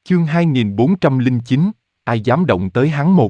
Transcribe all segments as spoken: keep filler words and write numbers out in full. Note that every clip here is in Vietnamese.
Chương hai nghìn bốn trăm lẻ chín, ai dám động tới hắn một.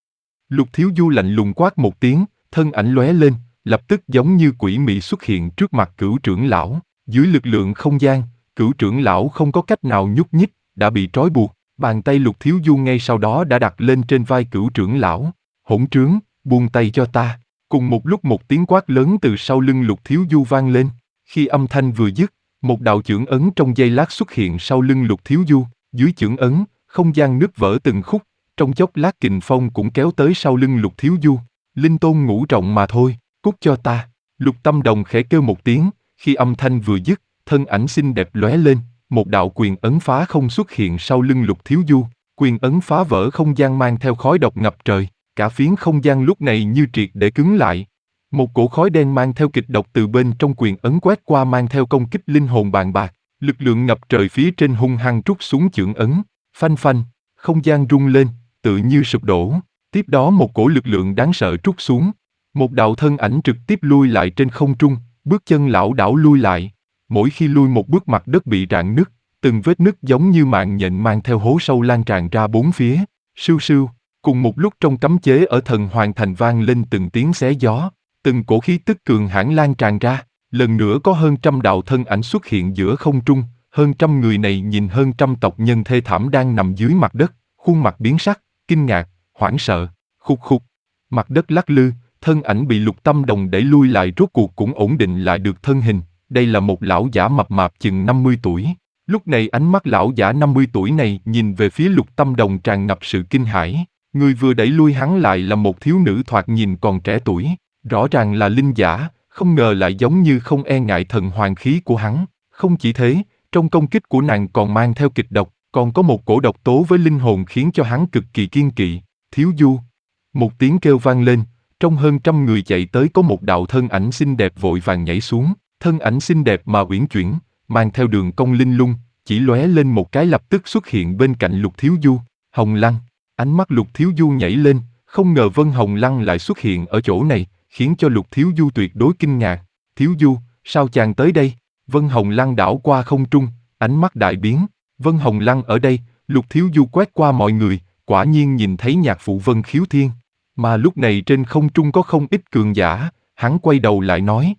Lục Thiếu Du lạnh lùng quát một tiếng, thân ảnh lóe lên, lập tức giống như quỷ mị xuất hiện trước mặt Cửu trưởng lão. Dưới lực lượng không gian, Cửu trưởng lão không có cách nào nhúc nhích, đã bị trói buộc. Bàn tay Lục Thiếu Du ngay sau đó đã đặt lên trên vai Cửu trưởng lão. Hỗn trướng, buông tay cho ta. Cùng một lúc một tiếng quát lớn từ sau lưng Lục Thiếu Du vang lên. Khi âm thanh vừa dứt, một đạo chưởng ấn trong giây lát xuất hiện sau lưng Lục Thiếu Du. Dưới chưởng ấn, không gian nứt vỡ từng khúc, trong chốc lát kình phong cũng kéo tới sau lưng Lục Thiếu Du. Linh tôn ngũ trọng mà thôi, cút cho ta. Lục Tâm Đồng khẽ kêu một tiếng, khi âm thanh vừa dứt, thân ảnh xinh đẹp lóe lên, một đạo quyền ấn phá không xuất hiện sau lưng Lục Thiếu Du. Quyền ấn phá vỡ không gian mang theo khói độc ngập trời, cả phiến không gian lúc này như triệt để cứng lại. Một cổ khói đen mang theo kịch độc từ bên trong quyền ấn quét qua mang theo công kích linh hồn bàn bạc. Lực lượng ngập trời phía trên hung hăng trút xuống chưởng ấn, phanh phanh, không gian rung lên, tự như sụp đổ. Tiếp đó một cổ lực lượng đáng sợ trút xuống. Một đạo thân ảnh trực tiếp lui lại trên không trung, bước chân lảo đảo lui lại. Mỗi khi lui một bước mặt đất bị rạn nứt, từng vết nứt giống như mạng nhện mang theo hố sâu lan tràn ra bốn phía. Sưu sưu, cùng một lúc trong cấm chế ở Thần Hoàng Thành vang lên từng tiếng xé gió, từng cổ khí tức cường hãn lan tràn ra. Lần nữa có hơn trăm đạo thân ảnh xuất hiện giữa không trung, hơn trăm người này nhìn hơn trăm tộc nhân thê thảm đang nằm dưới mặt đất, khuôn mặt biến sắc, kinh ngạc, hoảng sợ, khục khục. Mặt đất lắc lư, thân ảnh bị Lục Tâm Đồng đẩy lui lại rốt cuộc cũng ổn định lại được thân hình. Đây là một lão giả mập mạp chừng năm mươi tuổi. Lúc này ánh mắt lão giả năm mươi tuổi này nhìn về phía Lục Tâm Đồng tràn ngập sự kinh hãi. Người vừa đẩy lui hắn lại là một thiếu nữ thoạt nhìn còn trẻ tuổi, rõ ràng là linh giả. Không ngờ lại giống như không e ngại thần hoàng khí của hắn. Không chỉ thế, trong công kích của nàng còn mang theo kịch độc, còn có một cổ độc tố với linh hồn khiến cho hắn cực kỳ kiêng kỵ. Thiếu Du. Một tiếng kêu vang lên, trong hơn trăm người chạy tới có một đạo thân ảnh xinh đẹp vội vàng nhảy xuống. Thân ảnh xinh đẹp mà uyển chuyển, mang theo đường cong linh lung, chỉ lóe lên một cái lập tức xuất hiện bên cạnh Lục Thiếu Du. Hồng Lăng. Ánh mắt Lục Thiếu Du nhảy lên, không ngờ Vân Hồng Lăng lại xuất hiện ở chỗ này, khiến cho Lục Thiếu Du tuyệt đối kinh ngạc. Thiếu Du, sao chàng tới đây? Vân Hồng Lăng đảo qua không trung, ánh mắt đại biến. Vân Hồng Lăng ở đây, Lục Thiếu Du quét qua mọi người, quả nhiên nhìn thấy nhạc phụ Vân Khiếu Thiên. Mà lúc này trên không trung có không ít cường giả, hắn quay đầu lại nói.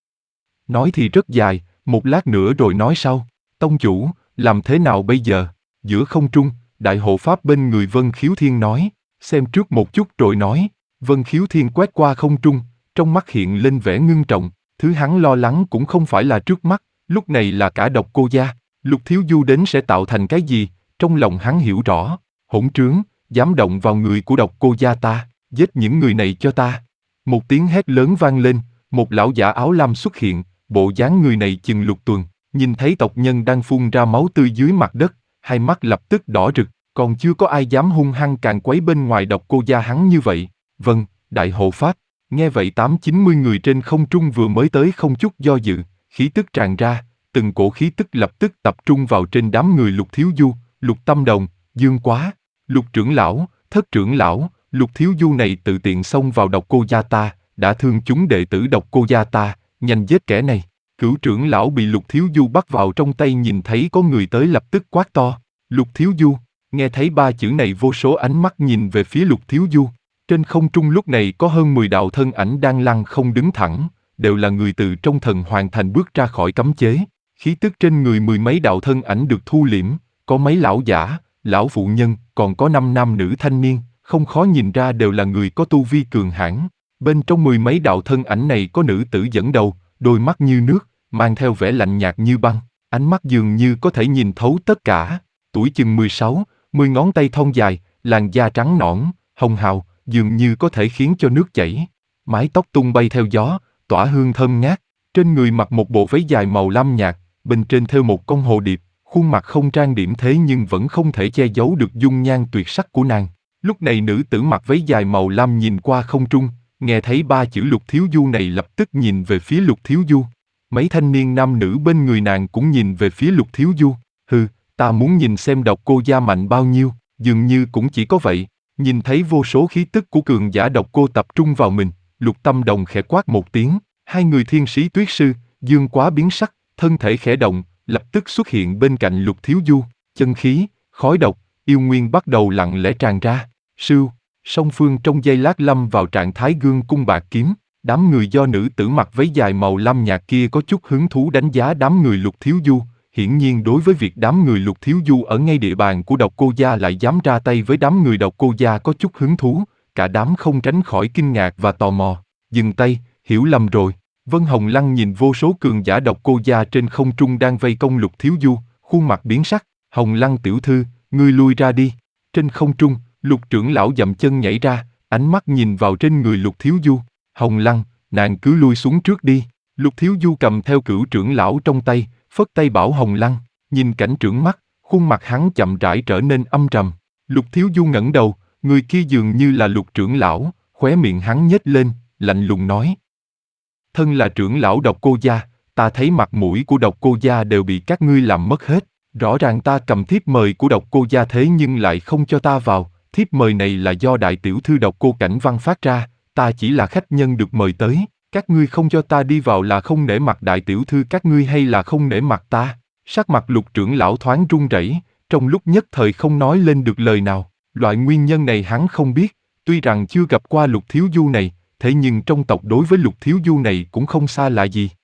Nói thì rất dài, một lát nữa rồi nói sau. Tông chủ, làm thế nào bây giờ? Giữa không trung, đại hộ pháp bên người Vân Khiếu Thiên nói, xem trước một chút rồi nói. Vân Khiếu Thiên quét qua không trung, trong mắt hiện lên vẻ ngưng trọng, thứ hắn lo lắng cũng không phải là trước mắt, lúc này là cả Độc Cô gia. Lục Thiếu Du đến sẽ tạo thành cái gì, trong lòng hắn hiểu rõ. Hỗn trướng, dám động vào người của Độc Cô gia ta, giết những người này cho ta. Một tiếng hét lớn vang lên, một lão giả áo lam xuất hiện, bộ dáng người này chừng lục tuần, nhìn thấy tộc nhân đang phun ra máu tươi dưới mặt đất, hai mắt lập tức đỏ rực, còn chưa có ai dám hung hăng càn quấy bên ngoài Độc Cô gia hắn như vậy. Vâng, đại hộ pháp. Nghe vậy tám chín mươi người trên không trung vừa mới tới không chút do dự, khí tức tràn ra, từng cổ khí tức lập tức tập trung vào trên đám người Lục Thiếu Du, Lục Tâm Đồng, Dương Quá, Lục trưởng lão, Thất trưởng lão. Lục Thiếu Du này tự tiện xông vào Độc Cô gia ta, đã thương chúng đệ tử Độc Cô gia ta, nhanh giết kẻ này. Cửu trưởng lão bị Lục Thiếu Du bắt vào trong tay nhìn thấy có người tới lập tức quát to, Lục Thiếu Du. Nghe thấy ba chữ này vô số ánh mắt nhìn về phía Lục Thiếu Du. Trên không trung lúc này có hơn mười đạo thân ảnh đang lăn không đứng thẳng, đều là người từ trong Thần Hoàng Thành bước ra khỏi cấm chế. Khí tức trên người mười mấy đạo thân ảnh được thu liễm, có mấy lão giả, lão phụ nhân, còn có năm nam nữ thanh niên, không khó nhìn ra đều là người có tu vi cường hãn. Bên trong mười mấy đạo thân ảnh này có nữ tử dẫn đầu, đôi mắt như nước, mang theo vẻ lạnh nhạt như băng, ánh mắt dường như có thể nhìn thấu tất cả. Tuổi chừng mười sáu, mười ngón tay thon dài, làn da trắng nõn, hồng hào, dường như có thể khiến cho nước chảy. Mái tóc tung bay theo gió, tỏa hương thơm ngát. Trên người mặc một bộ váy dài màu lam nhạt, bên trên thêu một con hồ điệp, khuôn mặt không trang điểm thế nhưng vẫn không thể che giấu được dung nhan tuyệt sắc của nàng. Lúc này nữ tử mặc váy dài màu lam nhìn qua không trung, nghe thấy ba chữ Lục Thiếu Du này lập tức nhìn về phía Lục Thiếu Du. Mấy thanh niên nam nữ bên người nàng cũng nhìn về phía Lục Thiếu Du. Hừ, ta muốn nhìn xem Độc Cô gia mạnh bao nhiêu, dường như cũng chỉ có vậy. Nhìn thấy vô số khí tức của cường giả Độc Cô tập trung vào mình, Lục Tâm Đồng khẽ quát một tiếng, hai người thiên sĩ tuyết sư, Dương Quá biến sắc, thân thể khẽ động, lập tức xuất hiện bên cạnh Lục Thiếu Du, chân khí, khói độc, yêu nguyên bắt đầu lặng lẽ tràn ra. Sưu, song phương trong giây lát lâm vào trạng thái gương cung bạc kiếm. Đám người do nữ tử mặc váy dài màu lam nhạt kia có chút hứng thú đánh giá đám người Lục Thiếu Du. Hiển nhiên đối với việc đám người Lục Thiếu Du ở ngay địa bàn của Độc Cô Gia lại dám ra tay với đám người Độc Cô Gia có chút hứng thú, cả đám không tránh khỏi kinh ngạc và tò mò. Dừng tay, hiểu lầm rồi. Vân Hồng Lăng nhìn vô số cường giả Độc Cô Gia trên không trung đang vây công Lục Thiếu Du, khuôn mặt biến sắc. Hồng Lăng tiểu thư, ngươi lui ra đi. Trên không trung, Lục trưởng lão dậm chân nhảy ra, ánh mắt nhìn vào trên người Lục Thiếu Du. Hồng Lăng, nàng cứ lui xuống trước đi. Lục Thiếu Du cầm theo cửu trưởng lão trong tay, phất tay bảo Hồng Lăng. Nhìn cảnh trưởng mắt, khuôn mặt hắn chậm rãi trở nên âm trầm. Lục Thiếu Du ngẩng đầu, người kia dường như là Lục trưởng lão, khóe miệng hắn nhếch lên, lạnh lùng nói. Thân là trưởng lão Độc Cô Gia, ta thấy mặt mũi của Độc Cô Gia đều bị các ngươi làm mất hết. Rõ ràng ta cầm thiếp mời của Độc Cô Gia thế nhưng lại không cho ta vào. Thiếp mời này là do đại tiểu thư Độc Cô Cảnh Văn phát ra, ta chỉ là khách nhân được mời tới. Các ngươi không cho ta đi vào là không nể mặt đại tiểu thư các ngươi hay là không nể mặt ta? Sắc mặt Lục trưởng lão thoáng run rẩy, trong lúc nhất thời không nói lên được lời nào. Loại nguyên nhân này hắn không biết, tuy rằng chưa gặp qua Lục Thiếu Du này, thế nhưng trong tộc đối với Lục Thiếu Du này cũng không xa lạ gì.